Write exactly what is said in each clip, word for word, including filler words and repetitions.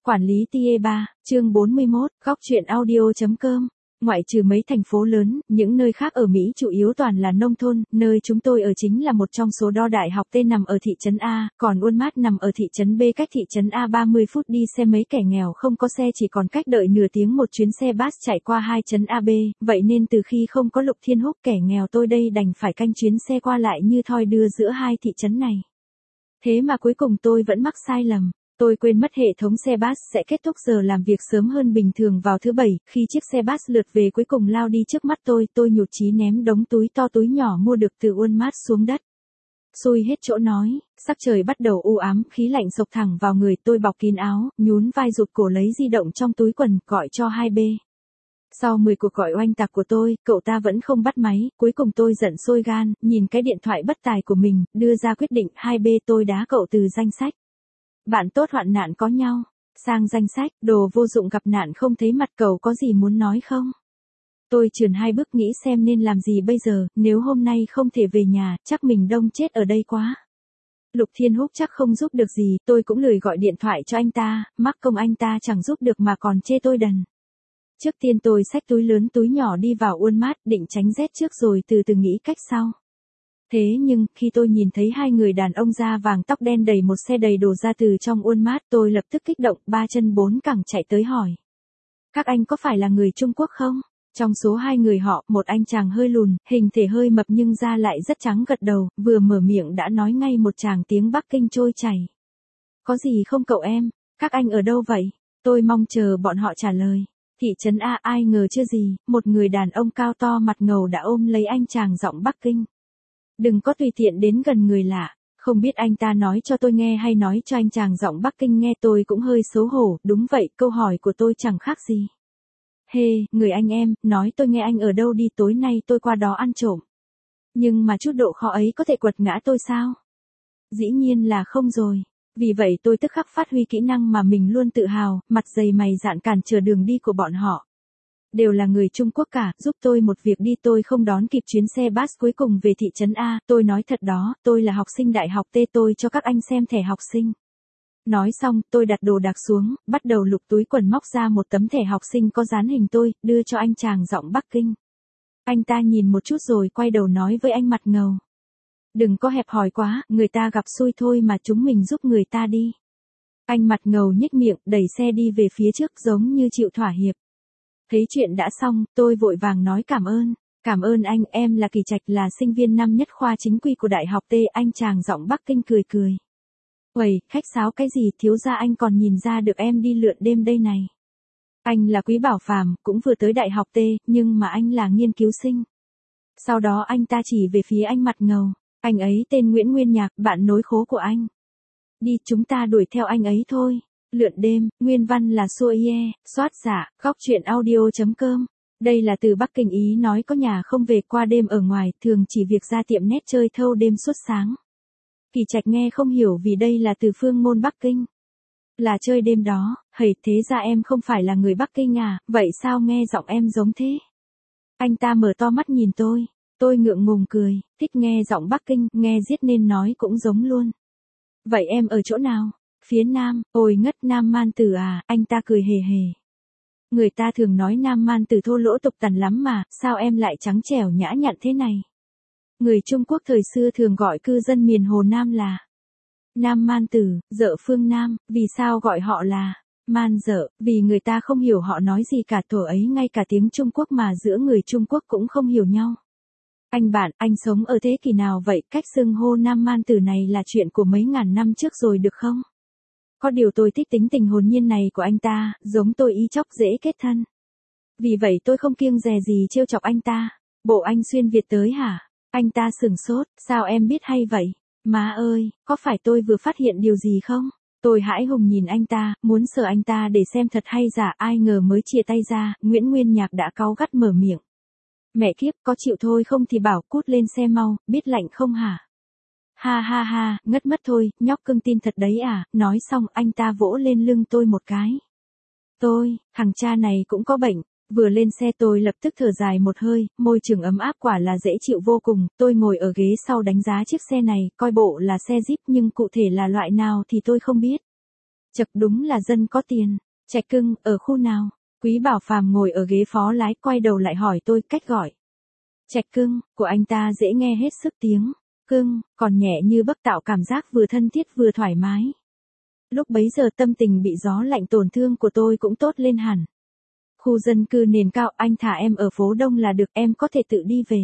Quản lý tê e ba, chương bốn mươi mốt, góc truyện audio chấm com. Ngoại trừ mấy thành phố lớn, những nơi khác ở Mỹ chủ yếu toàn là nông thôn, nơi chúng tôi ở chính là một trong số đó. Đại học T nằm ở thị trấn A, còn Walmart nằm ở thị trấn B, cách thị trấn A ba mươi phút đi xe. Mấy kẻ nghèo không có xe chỉ còn cách đợi nửa tiếng một chuyến xe bus chạy qua hai trấn A B, vậy nên từ khi không có Lục Thiên Húc, kẻ nghèo tôi đây đành phải canh chuyến xe qua lại như thoi đưa giữa hai thị trấn này. Thế mà cuối cùng tôi vẫn mắc sai lầm. Tôi quên mất hệ thống xe bus sẽ kết thúc giờ làm việc sớm hơn bình thường vào thứ Bảy. Khi chiếc xe bus lượt về cuối cùng lao đi trước mắt tôi, tôi nhụt chí ném đống túi to túi nhỏ mua được từ Walmart xuống đất. Xui hết chỗ nói, sắc trời bắt đầu u ám, khí lạnh xộc thẳng vào người. Tôi bọc kín áo, nhún vai rụt cổ lấy di động trong túi quần, gọi cho hai B. Sau mười cuộc gọi oanh tạc của tôi, cậu ta vẫn không bắt máy. Cuối cùng tôi giận sôi gan, nhìn cái điện thoại bất tài của mình, đưa ra quyết định. Hai B, tôi đá cậu từ danh sách bạn tốt hoạn nạn có nhau sang danh sách đồ vô dụng gặp nạn không thấy mặt. Cậu có gì muốn nói không? Tôi chườn hai bước nghĩ xem nên làm gì bây giờ. Nếu hôm nay không thể về nhà, chắc mình đông chết ở đây quá. Lục Thiên Húc chắc không giúp được gì. Tôi cũng lười gọi điện thoại cho anh ta, mắc công anh ta chẳng giúp được mà còn chê tôi đần. Trước tiên tôi xách túi lớn túi nhỏ đi vào Walmart, định tránh rét trước rồi từ từ nghĩ cách sau. Thế nhưng, khi tôi nhìn thấy hai người đàn ông da vàng tóc đen đẩy một xe đầy đồ ra từ trong Walmart, tôi lập tức kích động, ba chân bốn cẳng chạy tới hỏi. Các anh có phải là người Trung Quốc không? Trong số hai người họ, một anh chàng hơi lùn, hình thể hơi mập nhưng da lại rất trắng gật đầu, vừa mở miệng đã nói ngay một tràng tiếng Bắc Kinh trôi chảy. Có gì không cậu em? Các anh ở đâu vậy? Tôi mong chờ bọn họ trả lời. Thị trấn A. Ai ngờ chưa gì, một người đàn ông cao to mặt ngầu đã ôm lấy anh chàng giọng Bắc Kinh. Đừng có tùy tiện đến gần người lạ. Không biết anh ta nói cho tôi nghe hay nói cho anh chàng giọng Bắc Kinh nghe. Tôi cũng hơi xấu hổ. Đúng vậy, câu hỏi của tôi chẳng khác gì. Hê, hey, người anh em, nói tôi nghe anh ở đâu đi, tối nay tôi qua đó ăn trộm. Nhưng mà chút độ khó ấy có thể quật ngã tôi sao? Dĩ nhiên là không rồi. Vì vậy tôi tức khắc phát huy kỹ năng mà mình luôn tự hào, mặt dày mày dạn cản trở đường đi của bọn họ. Đều là người Trung Quốc cả, giúp tôi một việc đi. Tôi không đón kịp chuyến xe bus cuối cùng về thị trấn A. Tôi nói thật đó, tôi là học sinh đại học T, tôi cho các anh xem thẻ học sinh. Nói xong, tôi đặt đồ đạc xuống, bắt đầu lục túi quần móc ra một tấm thẻ học sinh có dán hình tôi, đưa cho anh chàng giọng Bắc Kinh. Anh ta nhìn một chút rồi quay đầu nói với anh mặt ngầu. Đừng có hẹp hòi quá, người ta gặp xui thôi mà, chúng mình giúp người ta đi. Anh mặt ngầu nhếch miệng, đẩy xe đi về phía trước giống như chịu thỏa hiệp. Thấy chuyện đã xong, tôi vội vàng nói cảm ơn. Cảm ơn anh, em là Kỳ Trạch, là sinh viên năm nhất khoa chính quy của Đại học T. Anh chàng giọng Bắc Kinh cười cười. Uầy, khách sáo cái gì, thiếu gia anh còn nhìn ra được em đi lượn đêm đây này. Anh là Quý Bảo Phàm, cũng vừa tới Đại học T, nhưng mà anh là nghiên cứu sinh. Sau đó anh ta chỉ về phía anh mặt ngầu. Anh ấy tên Nguyễn Nguyên Nhạc, bạn nối khố của anh. Đi, chúng ta đuổi theo anh ấy thôi. Lượn đêm, nguyên văn là Xua Ye, soát giả, góc truyện audio chấm com. Đây là từ Bắc Kinh ý nói có nhà không về qua đêm ở ngoài, thường chỉ việc ra tiệm nét chơi thâu đêm suốt sáng. Kỳ Trạch nghe không hiểu vì đây là từ phương môn Bắc Kinh. Là chơi đêm đó, hầy, thế ra em không phải là người Bắc Kinh à, vậy sao nghe giọng em giống thế? Anh ta mở to mắt nhìn tôi, tôi ngượng ngùng cười, thích nghe giọng Bắc Kinh, nghe giết nên nói cũng giống luôn. Vậy em ở chỗ nào? Phía Nam, ôi ngất Nam Man Tử à, anh ta cười hề hề. Người ta thường nói Nam Man Tử thô lỗ tục tằn lắm mà, sao em lại trắng trẻo nhã nhặn thế này? Người Trung Quốc thời xưa thường gọi cư dân miền Hồ Nam là Nam Man Tử, dợ phương Nam. Vì sao gọi họ là Man dợ? Vì người ta không hiểu họ nói gì cả, tổ ấy ngay cả tiếng Trung Quốc mà giữa người Trung Quốc cũng không hiểu nhau. Anh bạn, anh sống ở thế kỷ nào vậy? Cách xưng hô Nam Man Tử này là chuyện của mấy ngàn năm trước rồi được không? Có điều tôi thích tính tình hồn nhiên này của anh ta, giống tôi y chóc dễ kết thân. Vì vậy tôi không kiêng dè gì trêu chọc anh ta. Bộ anh xuyên Việt tới hả? Anh ta sửng sốt, sao em biết hay vậy? Má ơi, có phải tôi vừa phát hiện điều gì không? Tôi hãi hùng nhìn anh ta, muốn sờ anh ta để xem thật hay giả, ai ngờ mới chia tay ra, Nguyễn Nguyên Nhạc đã cáu gắt mở miệng. Mẹ kiếp, có chịu thôi không thì bảo cút lên xe mau, biết lạnh không hả? Ha ha ha, ngất mất thôi, nhóc cưng tin thật đấy à, nói xong anh ta vỗ lên lưng tôi một cái. Tôi, thằng cha này cũng có bệnh. Vừa lên xe tôi lập tức thở dài một hơi, môi trường ấm áp quả là dễ chịu vô cùng. Tôi ngồi ở ghế sau đánh giá chiếc xe này, coi bộ là xe Jeep nhưng cụ thể là loại nào thì tôi không biết. Chật, đúng là dân có tiền. Trạch cưng, ở khu nào? Quý Bảo Phàm ngồi ở ghế phó lái quay đầu lại hỏi tôi cách gọi. Trạch cưng, của anh ta dễ nghe hết sức tiếng. Cưng, còn nhẹ như bấc tạo cảm giác vừa thân thiết vừa thoải mái. Lúc bấy giờ tâm tình bị gió lạnh tổn thương của tôi cũng tốt lên hẳn. Khu dân cư nền cao, anh thả em ở phố Đông là được, em có thể tự đi về.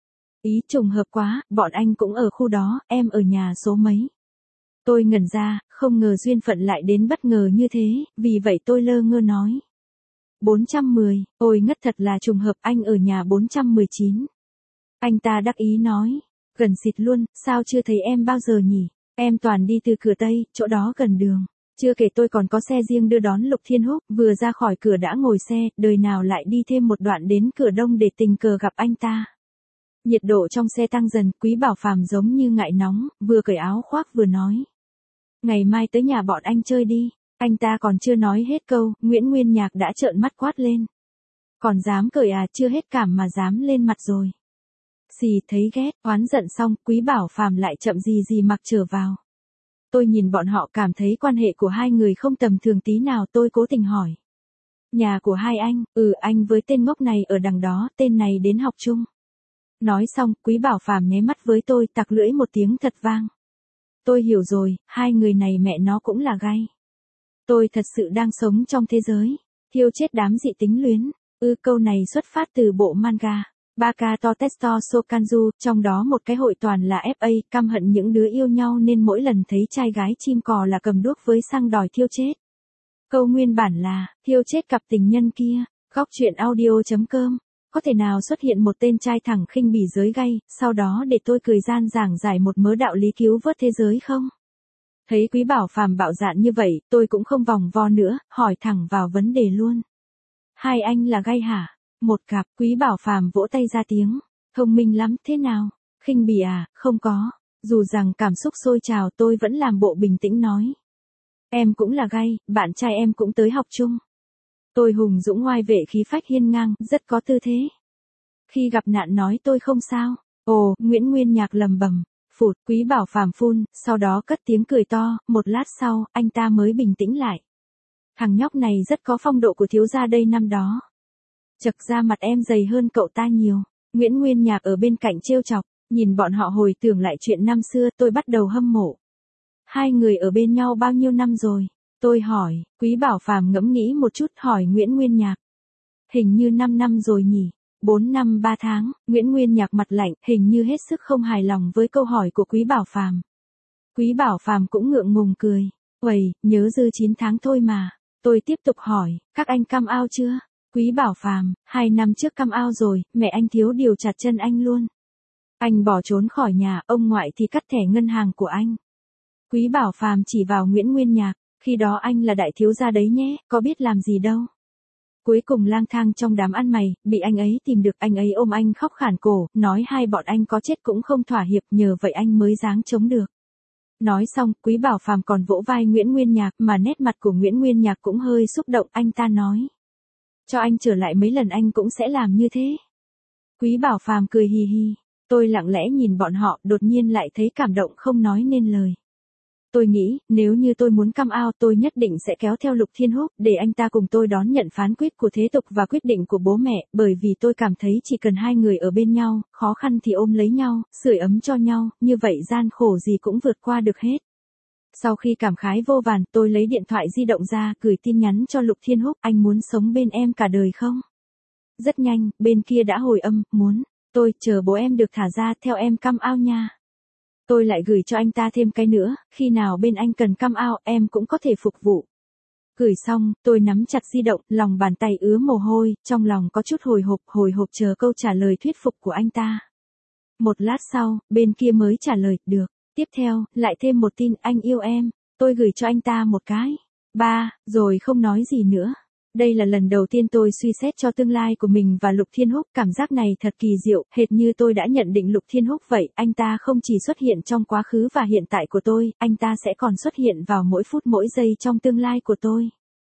Ý trùng hợp quá, bọn anh cũng ở khu đó, em ở nhà số mấy. Tôi ngẩn ra, không ngờ duyên phận lại đến bất ngờ như thế, vì vậy tôi lơ ngơ nói. bốn trăm mười, ôi ngất thật là trùng hợp, anh ở nhà bốn trăm mười chín. Anh ta đắc ý nói, gần xịt luôn, sao chưa thấy em bao giờ nhỉ? Em toàn đi từ cửa Tây, chỗ đó gần đường. Chưa kể tôi còn có xe riêng đưa đón Lục Thiên Húc, vừa ra khỏi cửa đã ngồi xe, đời nào lại đi thêm một đoạn đến cửa Đông để tình cờ gặp anh ta. Nhiệt độ trong xe tăng dần, Quý Bảo Phàm giống như ngại nóng, vừa cởi áo khoác vừa nói. Ngày mai tới nhà bọn anh chơi đi. Anh ta còn chưa nói hết câu, Nguyễn Nguyên Nhạc đã trợn mắt quát lên. Còn dám cởi à, chưa hết cảm mà dám lên mặt rồi. Xì, thấy ghét, oán giận xong, Quý Bảo Phàm lại chậm gì gì mặc trở vào. Tôi nhìn bọn họ cảm thấy quan hệ của hai người không tầm thường tí nào, tôi cố tình hỏi. Nhà của hai anh, ừ anh với tên ngốc này ở đằng đó, tên này đến học chung. Nói xong, Quý Bảo Phàm nháy mắt với tôi, tặc lưỡi một tiếng thật vang. Tôi hiểu rồi, hai người này mẹ nó cũng là gay. Tôi thật sự đang sống trong thế giới thiêu chết đám dị tính luyến. Ư, câu này xuất phát từ bộ manga Baka to Testo Sokanju, trong đó một cái hội toàn là ép a, căm hận những đứa yêu nhau nên mỗi lần thấy trai gái chim cò là cầm đuốc với xăng đòi thiêu chết. Câu nguyên bản là, thiêu chết cặp tình nhân kia. Góc truyện audio.com. Có thể nào xuất hiện một tên trai thẳng khinh bỉ giới gay, sau đó để tôi cười gian giảng giải một mớ đạo lý cứu vớt thế giới không? Thấy Quý Bảo Phàm bạo dạn như vậy, tôi cũng không vòng vo nữa, hỏi thẳng vào vấn đề luôn. Hai anh là gay hả? Một cặp. Quý Bảo Phàm vỗ tay ra tiếng. Thông minh lắm, thế nào? Khinh bỉ à? Không có. Dù rằng cảm xúc sôi trào, tôi vẫn làm bộ bình tĩnh nói. Em cũng là gay, bạn trai em cũng tới học chung. Tôi hùng dũng ngoai vệ khí phách hiên ngang, rất có tư thế. Khi gặp nạn nói tôi không sao. Ồ, Nguyễn Nguyên Nhạc lầm bầm. Phụt, Quý Bảo Phàm phun, sau đó cất tiếng cười to, một lát sau, anh ta mới bình tĩnh lại. Thằng nhóc này rất có phong độ của thiếu gia đây năm đó. Chật ra mặt em dày hơn cậu ta nhiều. Nguyễn Nguyên Nhạc ở bên cạnh trêu chọc, nhìn bọn họ hồi tưởng lại chuyện năm xưa, tôi bắt đầu hâm mộ. Hai người ở bên nhau bao nhiêu năm rồi? Tôi hỏi, Quý Bảo Phàm ngẫm nghĩ một chút hỏi Nguyễn Nguyên Nhạc. Hình như năm năm rồi nhỉ? bốn năm ba tháng, Nguyễn Nguyên Nhạc mặt lạnh, hình như hết sức không hài lòng với câu hỏi của Quý Bảo Phàm. Quý Bảo Phàm cũng ngượng ngùng cười. Uầy, nhớ dư chín tháng thôi mà. Tôi tiếp tục hỏi, các anh come out chưa? Quý Bảo Phàm, hai năm trước come out rồi, mẹ anh thiếu điều chặt chân anh luôn. Anh bỏ trốn khỏi nhà, ông ngoại thì cắt thẻ ngân hàng của anh. Quý Bảo Phàm chỉ vào Nguyễn Nguyên Nhạc, khi đó anh là đại thiếu gia đấy nhé, có biết làm gì đâu. Cuối cùng lang thang trong đám ăn mày, bị anh ấy tìm được, anh ấy ôm anh khóc khản cổ, nói hai bọn anh có chết cũng không thỏa hiệp, nhờ vậy anh mới dáng chống được. Nói xong, Quý Bảo Phàm còn vỗ vai Nguyễn Nguyên Nhạc, mà nét mặt của Nguyễn Nguyên Nhạc cũng hơi xúc động, anh ta nói. Cho anh trở lại mấy lần anh cũng sẽ làm như thế. Quý Bảo Phàm cười hì hì, tôi lặng lẽ nhìn bọn họ, đột nhiên lại thấy cảm động không nói nên lời. Tôi nghĩ, nếu như tôi muốn come out tôi nhất định sẽ kéo theo Lục Thiên Húc, để anh ta cùng tôi đón nhận phán quyết của thế tục và quyết định của bố mẹ, bởi vì tôi cảm thấy chỉ cần hai người ở bên nhau, khó khăn thì ôm lấy nhau, sưởi ấm cho nhau, như vậy gian khổ gì cũng vượt qua được hết. Sau khi cảm khái vô vàn, tôi lấy điện thoại di động ra, gửi tin nhắn cho Lục Thiên Húc, anh muốn sống bên em cả đời không? Rất nhanh, bên kia đã hồi âm, muốn. Tôi, chờ bố em được thả ra, theo em come out nha. Tôi lại gửi cho anh ta thêm cái nữa, khi nào bên anh cần come out, em cũng có thể phục vụ. Gửi xong, tôi nắm chặt di động, lòng bàn tay ứa mồ hôi, trong lòng có chút hồi hộp, hồi hộp chờ câu trả lời thuyết phục của anh ta. Một lát sau, bên kia mới trả lời, được. Tiếp theo, lại thêm một tin, anh yêu em. Tôi gửi cho anh ta một cái. Ba, rồi không nói gì nữa. Đây là lần đầu tiên tôi suy xét cho tương lai của mình và Lục Thiên Húc, cảm giác này thật kỳ diệu, hệt như tôi đã nhận định Lục Thiên Húc vậy, anh ta không chỉ xuất hiện trong quá khứ và hiện tại của tôi, anh ta sẽ còn xuất hiện vào mỗi phút mỗi giây trong tương lai của tôi.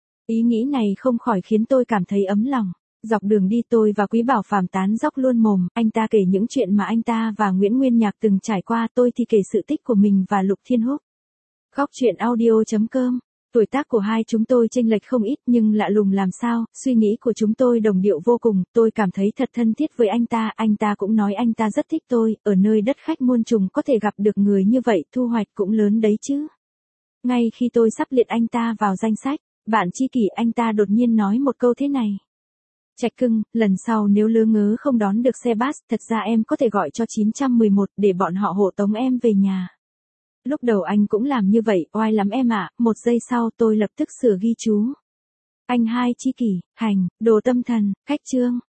Ý nghĩ này không khỏi khiến tôi cảm thấy ấm lòng. Dọc đường đi tôi và Quý Bảo Phàm tán dóc luôn mồm, anh ta kể những chuyện mà anh ta và Nguyễn Nguyên Nhạc từng trải qua, tôi thì kể sự tích của mình và Lục Thiên Húc. Góc truyện audio chấm com Tuổi tác của hai chúng tôi chênh lệch không ít nhưng lạ lùng làm sao, suy nghĩ của chúng tôi đồng điệu vô cùng, tôi cảm thấy thật thân thiết với anh ta, anh ta cũng nói anh ta rất thích tôi, ở nơi đất khách muôn trùng có thể gặp được người như vậy thu hoạch cũng lớn đấy chứ. Ngay khi tôi sắp liệt anh ta vào danh sách, bạn tri kỷ anh ta đột nhiên nói một câu thế này. Trạch cưng, lần sau nếu lứa ngớ không đón được xe bus, thật ra em có thể gọi cho chín một một để bọn họ hộ tống em về nhà. Lúc đầu anh cũng làm như vậy, oai lắm em ạ, một giây sau tôi lập tức sửa ghi chú. Anh hai tri kỷ, hành, đồ tâm thần, cách chương.